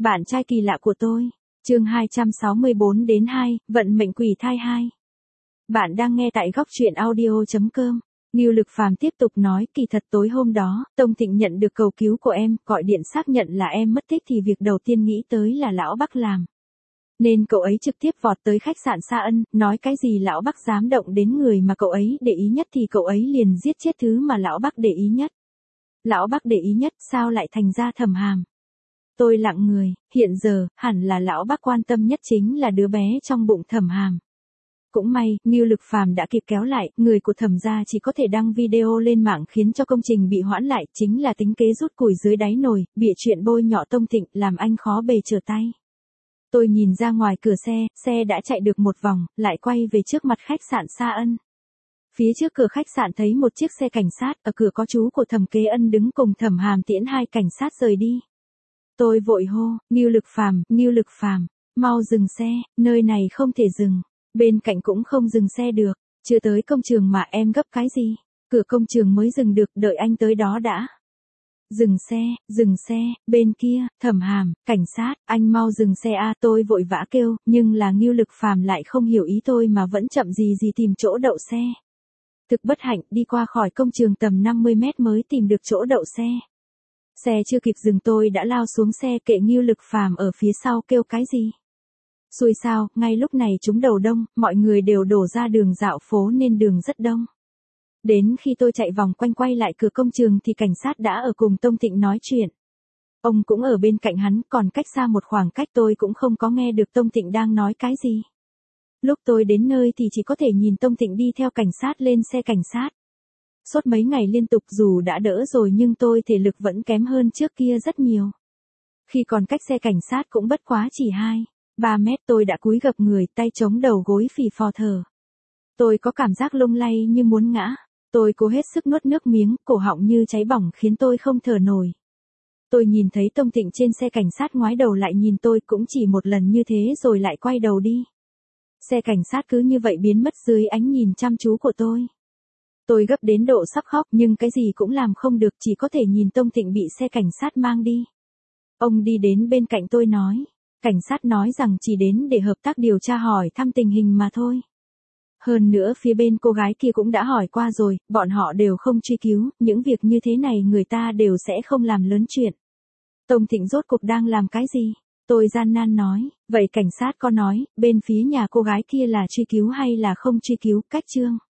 Bạn trai kỳ lạ của tôi. Chương 264-2, vận mệnh quỷ thai 2. Bạn đang nghe tại góc truyện audio.com. Ngưu Lực Phàm tiếp tục nói, kỳ thật tối hôm đó, Tông Thịnh nhận được cầu cứu của em, gọi điện xác nhận là em mất tích thì việc đầu tiên nghĩ tới là lão Bắc làm. Nên cậu ấy trực tiếp vọt tới khách sạn Sa Ân, nói cái gì lão Bắc dám động đến người mà cậu ấy để ý nhất thì cậu ấy liền giết chết thứ mà lão Bắc để ý nhất. Lão Bắc để ý nhất sao lại thành ra Thẩm Hàm? Tôi lặng người, hiện giờ, hẳn là lão Bắc quan tâm nhất chính là đứa bé trong bụng Thẩm Hàm. Cũng may, Ngưu Lực Phàm đã kịp kéo lại, người của Thẩm gia chỉ có thể đăng video lên mạng khiến cho công trình bị hoãn lại, chính là tính kế rút củi dưới đáy nồi, bịa chuyện bôi nhọ Tông Thịnh, làm anh khó bề trở tay. Tôi nhìn ra ngoài cửa xe đã chạy được một vòng, lại quay về trước mặt khách sạn Sa Ân. Phía trước cửa khách sạn thấy một chiếc xe cảnh sát, ở cửa có chú của Thẩm Kế Ân đứng cùng Thẩm Hàm tiễn hai cảnh sát rời đi. Tôi vội hô, Ngưu Lực Phàm, mau dừng xe, nơi này không thể dừng. Bên cạnh cũng không dừng xe được, chưa tới công trường mà em gấp cái gì, cửa công trường mới dừng được, đợi anh tới đó đã. Dừng xe, bên kia, Thẩm Hàm, cảnh sát, anh mau dừng xe a, tôi vội vã kêu, nhưng là Ngưu Lực Phàm lại không hiểu ý tôi mà vẫn chậm gì tìm chỗ đậu xe. Thực bất hạnh, đi qua khỏi công trường tầm 50 mét mới tìm được chỗ đậu xe. Xe chưa kịp dừng tôi đã lao xuống xe, kệ Ngưu Lực Phàm ở phía sau kêu cái gì. Xui sao, ngay lúc này trúng đầu đông, mọi người đều đổ ra đường dạo phố nên đường rất đông. Đến khi tôi chạy vòng quanh quay lại cửa công trường thì cảnh sát đã ở cùng Tông Thịnh nói chuyện. Ông cũng ở bên cạnh hắn, còn cách xa một khoảng cách tôi cũng không có nghe được Tông Thịnh đang nói cái gì. Lúc tôi đến nơi thì chỉ có thể nhìn Tông Thịnh đi theo cảnh sát lên xe cảnh sát. Suốt mấy ngày liên tục dù đã đỡ rồi nhưng tôi thể lực vẫn kém hơn trước kia rất nhiều. Khi còn cách xe cảnh sát cũng bất quá chỉ 2-3 mét tôi đã cúi gập người, tay chống đầu gối phì phò thở. Tôi có cảm giác lung lay như muốn ngã. Tôi cố hết sức nuốt nước miếng, cổ họng như cháy bỏng khiến tôi không thở nổi. Tôi nhìn thấy Tông Thịnh trên xe cảnh sát ngoái đầu lại nhìn tôi cũng chỉ một lần như thế rồi lại quay đầu đi. Xe cảnh sát cứ như vậy biến mất dưới ánh nhìn chăm chú của tôi. Tôi gấp đến độ sắp khóc nhưng cái gì cũng làm không được, chỉ có thể nhìn Tông Thịnh bị xe cảnh sát mang đi. Ông đi đến bên cạnh tôi nói. Cảnh sát nói rằng chỉ đến để hợp tác điều tra hỏi thăm tình hình mà thôi. Hơn nữa phía bên cô gái kia cũng đã hỏi qua rồi, bọn họ đều không truy cứu, những việc như thế này người ta đều sẽ không làm lớn chuyện. Tông Thịnh rốt cuộc đang làm cái gì? Tôi gian nan nói, vậy cảnh sát có nói, bên phía nhà cô gái kia là truy cứu hay là không truy cứu, cách chương?